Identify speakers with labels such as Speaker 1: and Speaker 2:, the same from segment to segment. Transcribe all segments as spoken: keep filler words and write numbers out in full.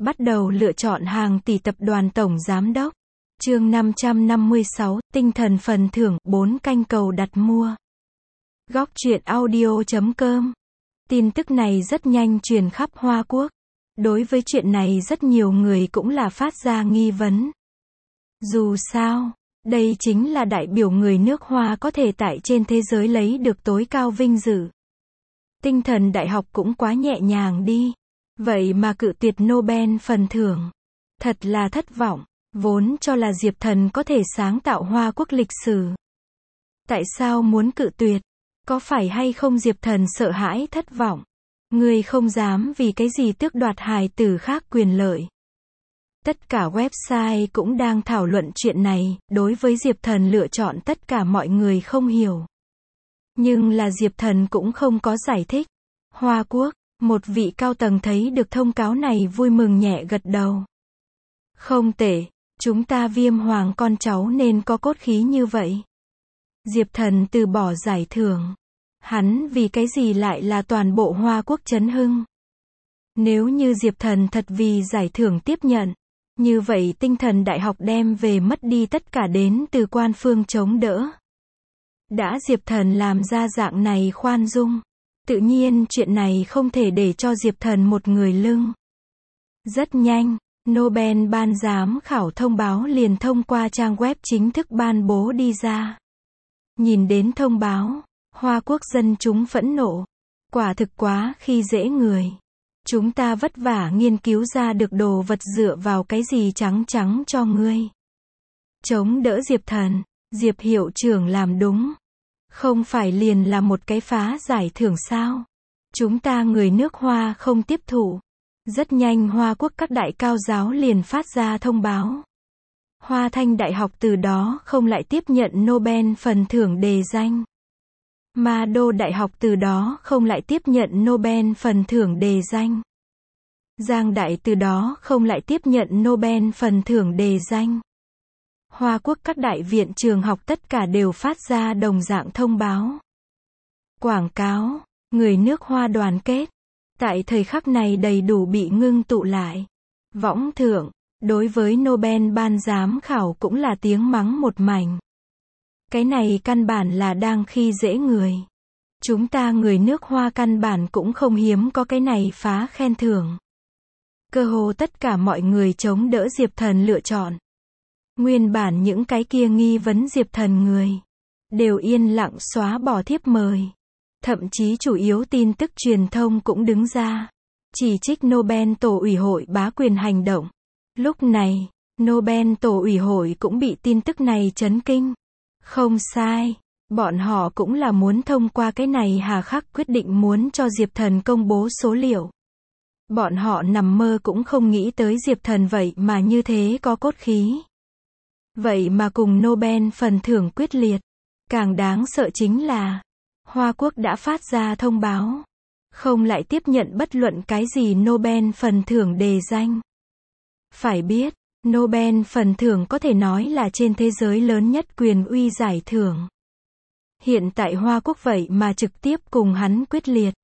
Speaker 1: bắt đầu lựa chọn hàng tỷ tập đoàn tổng giám đốc. Chương năm trăm năm mươi sáu, tinh thần phần thưởng, bốn canh cầu đặt mua. Góc truyện audio chấm com. Tin tức này rất nhanh truyền khắp Hoa Quốc. Đối với chuyện này rất nhiều người cũng là phát ra nghi vấn. Dù sao, đây chính là đại biểu người nước Hoa có thể tại trên thế giới lấy được tối cao vinh dự. Tinh thần đại học cũng quá nhẹ nhàng đi. Vậy mà cự tuyệt Nobel phần thưởng. Thật là thất vọng. Vốn cho là Diệp Thần có thể sáng tạo Hoa Quốc lịch sử. Tại sao muốn cự tuyệt? Có phải hay không Diệp Thần sợ hãi thất vọng? Người không dám vì cái gì tước đoạt hài tử khác quyền lợi. Tất cả website cũng đang thảo luận chuyện này, đối với Diệp Thần lựa chọn tất cả mọi người không hiểu. Nhưng là Diệp Thần cũng không có giải thích. Hoa Quốc, một vị cao tầng thấy được thông cáo này vui mừng nhẹ gật đầu. Không tệ, chúng ta Viêm Hoàng con cháu nên có cốt khí như vậy. Diệp Thần từ bỏ giải thưởng. Hắn vì cái gì lại là toàn bộ Hoa Quốc chấn hưng? Nếu như Diệp Thần thật vì giải thưởng tiếp nhận, như vậy tinh thần đại học đem về mất đi tất cả đến từ quan phương chống đỡ. Đã Diệp Thần làm ra dạng này khoan dung, tự nhiên chuyện này không thể để cho Diệp Thần một người lưng. Rất nhanh, Nobel ban giám khảo thông báo liền thông qua trang web chính thức ban bố đi ra. Nhìn đến thông báo, Hoa Quốc dân chúng phẫn nộ. Quả thực quá khi dễ người. Chúng ta vất vả nghiên cứu ra được đồ vật dựa vào cái gì trắng trắng cho ngươi. Chống đỡ Diệp Thần, Diệp hiệu trưởng làm đúng. Không phải liền là một cái phá giải thưởng sao? Chúng ta người nước Hoa không tiếp thụ. Rất nhanh Hoa Quốc các đại cao giáo liền phát ra thông báo. Hoa Thanh Đại học từ đó không lại tiếp nhận Nobel phần thưởng đề danh. Ma Đô Đại học từ đó không lại tiếp nhận Nobel phần thưởng đề danh. Giang Đại từ đó không lại tiếp nhận Nobel phần thưởng đề danh. Hoa Quốc các đại viện trường học tất cả đều phát ra đồng dạng thông báo. Quảng cáo, người nước Hoa đoàn kết. Tại thời khắc này đầy đủ bị ngưng tụ lại. Võng thượng, đối với Nobel ban giám khảo cũng là tiếng mắng một mảnh. Cái này căn bản là đang khi dễ người. Chúng ta người nước Hoa căn bản cũng không hiếm có cái này phá khen thưởng. Cơ hồ tất cả mọi người chống đỡ Diệp Thần lựa chọn. Nguyên bản những cái kia nghi vấn Diệp Thần người đều yên lặng xóa bỏ thiếp mời. Thậm chí chủ yếu tin tức truyền thông cũng đứng ra chỉ trích Nobel tổ ủy hội bá quyền hành động. Lúc này, Nobel tổ ủy hội cũng bị tin tức này chấn kinh. Không sai, bọn họ cũng là muốn thông qua cái này hà khắc quyết định muốn cho Diệp Thần công bố số liệu. Bọn họ nằm mơ cũng không nghĩ tới Diệp Thần vậy mà như thế có cốt khí. Vậy mà cùng Nobel phần thưởng quyết liệt. Càng đáng sợ chính là Hoa Quốc đã phát ra thông báo, không lại tiếp nhận bất luận cái gì Nobel phần thưởng đề danh. Phải biết, Nobel phần thưởng có thể nói là trên thế giới lớn nhất quyền uy giải thưởng. Hiện tại Hoa Quốc vậy mà trực tiếp cùng hắn quyết liệt.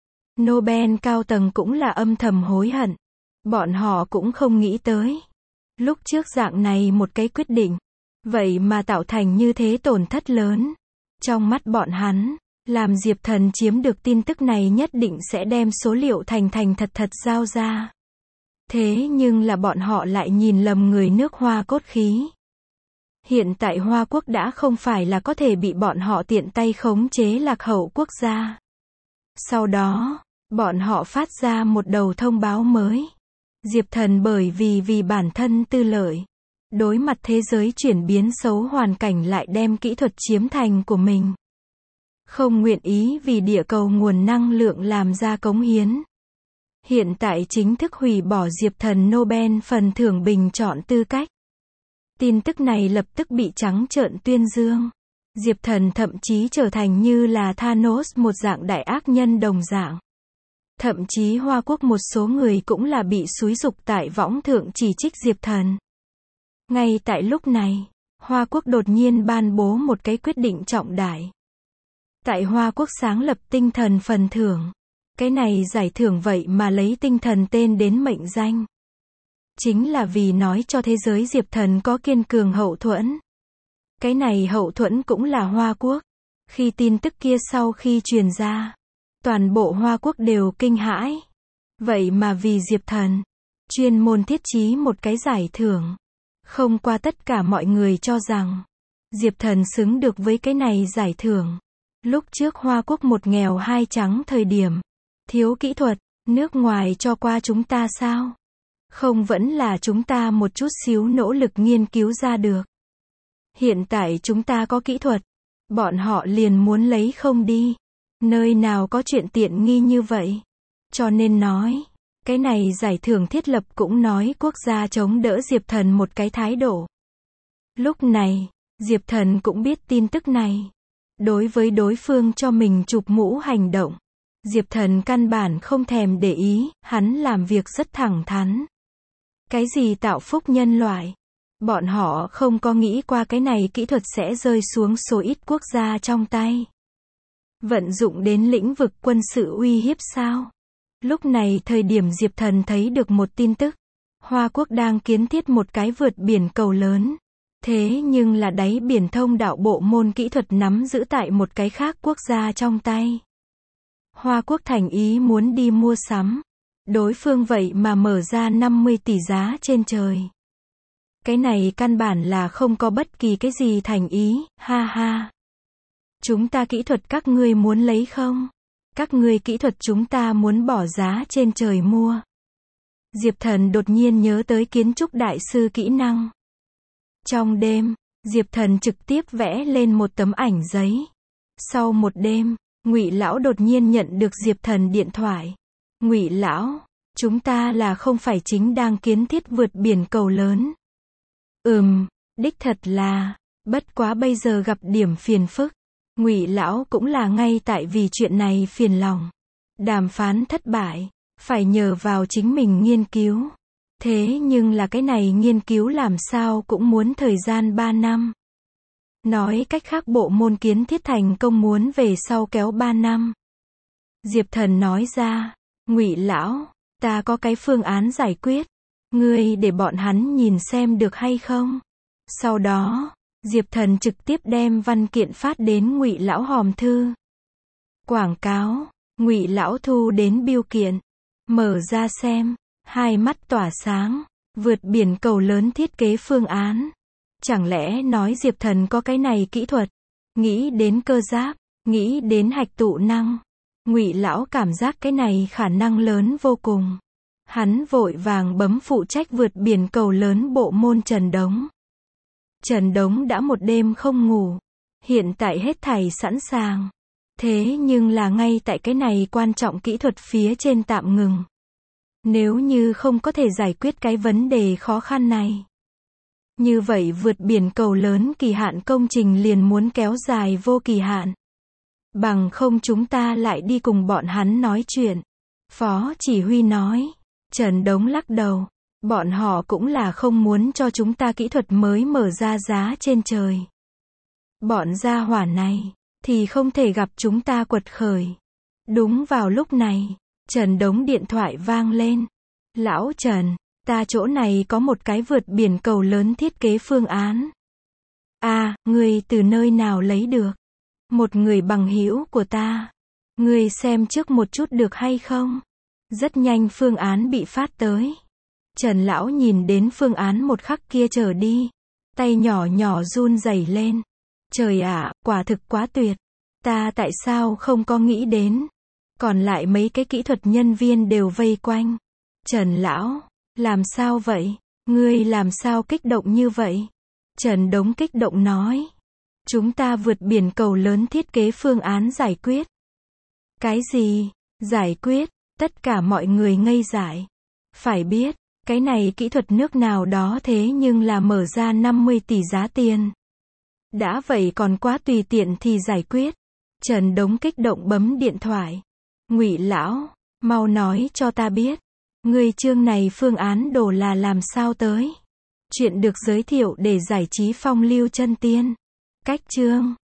Speaker 1: Nobel cao tầng cũng là âm thầm hối hận. Bọn họ cũng không nghĩ tới. Lúc trước dạng này một cái quyết định, vậy mà tạo thành như thế tổn thất lớn. Trong mắt bọn hắn, làm Diệp Thần chiếm được tin tức này nhất định sẽ đem số liệu thành thành thật thật giao ra. Thế nhưng là bọn họ lại nhìn lầm người nước Hoa cốt khí. Hiện tại Hoa Quốc đã không phải là có thể bị bọn họ tiện tay khống chế lạc hậu quốc gia. Sau đó, bọn họ phát ra một đầu thông báo mới. Diệp Thần bởi vì vì bản thân tư lợi, đối mặt thế giới chuyển biến xấu hoàn cảnh lại đem kỹ thuật chiếm thành của mình. Không nguyện ý vì địa cầu nguồn năng lượng làm ra cống hiến. Hiện tại chính thức hủy bỏ Diệp Thần Nobel phần thưởng bình chọn tư cách. Tin tức này lập tức bị trắng trợn tuyên dương. Diệp Thần thậm chí trở thành như là Thanos một dạng đại ác nhân đồng dạng. Thậm chí Hoa Quốc một số người cũng là bị xúi giục tại võng thượng chỉ trích Diệp Thần. Ngay tại lúc này, Hoa Quốc đột nhiên ban bố một cái quyết định trọng đại. Tại Hoa Quốc sáng lập tinh thần phần thưởng. Cái này giải thưởng vậy mà lấy tinh thần tên đến mệnh danh. Chính là vì nói cho thế giới Diệp Thần có kiên cường hậu thuẫn. Cái này hậu thuẫn cũng là Hoa Quốc. Khi tin tức kia sau khi truyền ra, toàn bộ Hoa Quốc đều kinh hãi. Vậy mà vì Diệp Thần, chuyên môn thiết chí một cái giải thưởng. Không qua tất cả mọi người cho rằng, Diệp Thần xứng được với cái này giải thưởng. Lúc trước Hoa Quốc một nghèo hai trắng thời điểm, thiếu kỹ thuật, nước ngoài cho qua chúng ta sao? Không vẫn là chúng ta một chút xíu nỗ lực nghiên cứu ra được. Hiện tại chúng ta có kỹ thuật, bọn họ liền muốn lấy không đi. Nơi nào có chuyện tiện nghi như vậy? Cho nên nói, cái này giải thưởng thiết lập cũng nói quốc gia chống đỡ Diệp Thần một cái thái độ. Lúc này, Diệp Thần cũng biết tin tức này. Đối với đối phương cho mình chụp mũ hành động, Diệp Thần căn bản không thèm để ý, hắn làm việc rất thẳng thắn. Cái gì tạo phúc nhân loại? Bọn họ không có nghĩ qua cái này kỹ thuật sẽ rơi xuống số ít quốc gia trong tay. Vận dụng đến lĩnh vực quân sự uy hiếp sao? Lúc này thời điểm Diệp Thần thấy được một tin tức. Hoa Quốc đang kiến thiết một cái vượt biển cầu lớn. Thế nhưng là đáy biển thông đạo bộ môn kỹ thuật nắm giữ tại một cái khác quốc gia trong tay. Hoa Quốc thành ý muốn đi mua sắm. Đối phương vậy mà mở ra năm mươi tỷ giá trên trời. Cái này căn bản là không có bất kỳ cái gì thành ý, ha ha. Chúng ta kỹ thuật các ngươi muốn lấy không? Các ngươi kỹ thuật chúng ta muốn bỏ giá trên trời mua. Diệp Thần đột nhiên nhớ tới kiến trúc đại sư kỹ năng. Trong đêm, Diệp Thần trực tiếp vẽ lên một tấm ảnh giấy. Sau một đêm, Ngụy lão đột nhiên nhận được Diệp Thần điện thoại. Ngụy lão, chúng ta là không phải chính đang kiến thiết vượt biển cầu lớn. Ừm, đích thật là, bất quá bây giờ gặp điểm phiền phức. Ngụy lão cũng là ngay tại vì chuyện này phiền lòng. Đàm phán thất bại, phải nhờ vào chính mình nghiên cứu. Thế nhưng là cái này nghiên cứu làm sao cũng muốn thời gian ba năm. Nói cách khác bộ môn kiến thiết thành công muốn về sau kéo ba năm. Diệp Thần nói ra, Ngụy lão, ta có cái phương án giải quyết. Ngươi để bọn hắn nhìn xem được hay không? Sau đó, Diệp Thần trực tiếp đem văn kiện phát đến Ngụy lão hòm thư. Quảng cáo, Ngụy lão thu đến bưu kiện, mở ra xem, hai mắt tỏa sáng, vượt biển cầu lớn thiết kế phương án. Chẳng lẽ nói Diệp Thần có cái này kỹ thuật? Nghĩ đến cơ giáp, nghĩ đến hạch tụ năng. Ngụy lão cảm giác cái này khả năng lớn vô cùng. Hắn vội vàng bấm phụ trách vượt biển cầu lớn bộ môn Trần Đống. Trần Đống đã một đêm không ngủ. Hiện tại hết thảy sẵn sàng. Thế nhưng là ngay tại cái này quan trọng kỹ thuật phía trên tạm ngừng. Nếu như không có thể giải quyết cái vấn đề khó khăn này, như vậy vượt biển cầu lớn kỳ hạn công trình liền muốn kéo dài vô kỳ hạn. Bằng không chúng ta lại đi cùng bọn hắn nói chuyện. Phó chỉ huy nói. Trần Đống lắc đầu. Bọn họ cũng là không muốn cho chúng ta kỹ thuật mới mở ra giá trên trời. Bọn gia hỏa này, thì không thể gặp chúng ta quật khởi. Đúng vào lúc này, Trần Đống điện thoại vang lên. Lão Trần, ta chỗ này có một cái vượt biển cầu lớn thiết kế phương án. À, ngươi từ nơi nào lấy được? Một người bằng hữu của ta. Ngươi xem trước một chút được hay không? Rất nhanh phương án bị phát tới. Trần lão nhìn đến phương án một khắc kia trở đi. Tay nhỏ nhỏ run rẩy lên. Trời ạ, quả thực quá tuyệt. Ta tại sao không có nghĩ đến? Còn lại mấy cái kỹ thuật nhân viên đều vây quanh. Trần lão, làm sao vậy? Ngươi làm sao kích động như vậy? Trần Đống kích động nói. Chúng ta vượt biển cầu lớn thiết kế phương án giải quyết. Cái gì? Giải quyết? Tất cả mọi người ngây dại. Phải biết, cái này kỹ thuật nước nào đó thế nhưng là mở ra năm mươi tỷ giá tiền. Đã vậy còn quá tùy tiện thì giải quyết. Trần Đống kích động bấm điện thoại. Ngụy lão, mau nói cho ta biết. Ngươi chương này phương án đồ là làm sao tới? Chuyện được giới thiệu để giải trí phong lưu chân tiên. Cách chương